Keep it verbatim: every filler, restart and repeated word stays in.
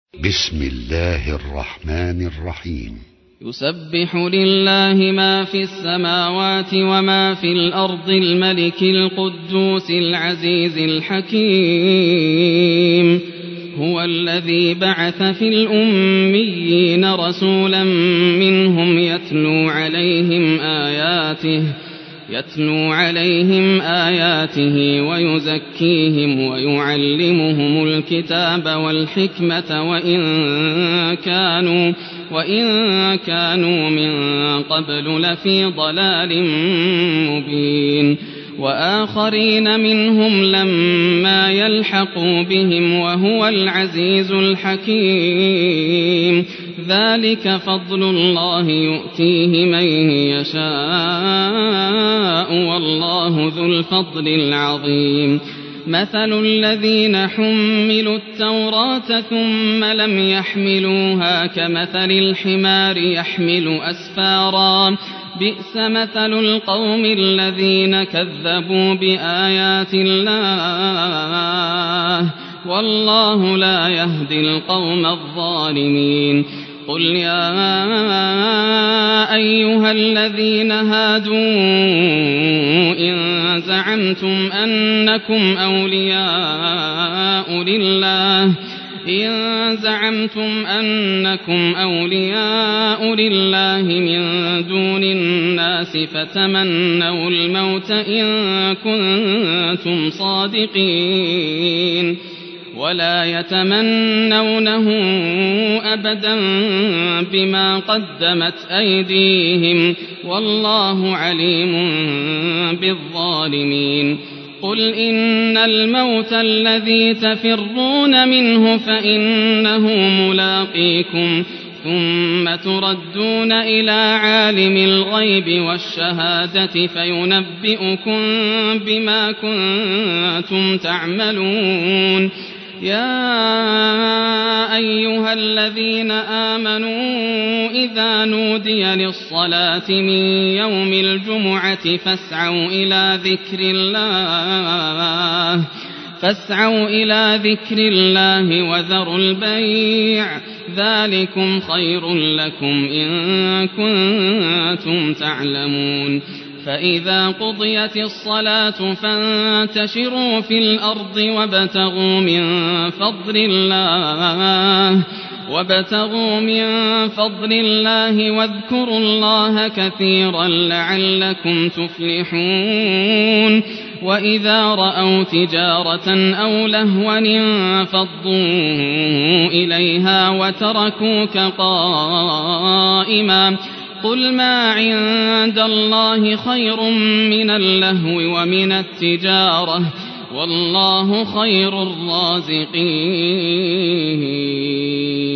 بسم الله الرحمن الرحيم. يسبح لله ما في السماوات وما في الأرض الملك القدوس العزيز الحكيم. هو الذي بعث في الأميين رسولا منهم يتلو عليهم آياته يتلو عليهم آياته ويزكيهم ويعلمهم الكتاب والحكمة وإن كانوا وإن كانوا من قبل لفي ضلال مبين. وآخرين منهم لما يلحقوا بهم وهو العزيز الحكيم. ذلك فضل الله يؤتيه من يشاء والله ذو الفضل العظيم. مثل الذين حملوا التوراة ثم لم يحملوها كمثل الحمار يحمل أسفارا بئس مثل القوم الذين كذبوا بآيات الله والله لا يهدي القوم الظالمين. قل يا أيها الذين هادوا إن زعمتم أنكم أولياء لله إن زعمتم أنكم أولياء لله من دون الناس فتمنوا الموت إن كنتم صادقين ولا يتمنونه أبدا بما قدمت أيديهم والله عليم بالظالمين. قل إن الموت الذي تفرون منه فإنه ملاقيكم ثم تردون إلى عالم الغيب والشهادة فينبئكم بما كنتم تعملون. يا أيها الذين آمنوا إذا نودي للصلاة من يوم الجمعة فاسعوا إلى ذكر الله فاسعوا إلى ذكر الله وذروا البيع ذلكم خير لكم إن كنتم تعلمون. فإذا قضيت الصلاة فانتشروا في الأرض وابتغوا من فضل الله وابتغوا من فضل الله واذكروا الله كثيرا لعلكم تفلحون. وإذا رأوا تجارة أو لهوا انفضوا إليها وتركوك قائما قل ما عند الله خير من اللهو ومن التجارة والله خير الرازقين.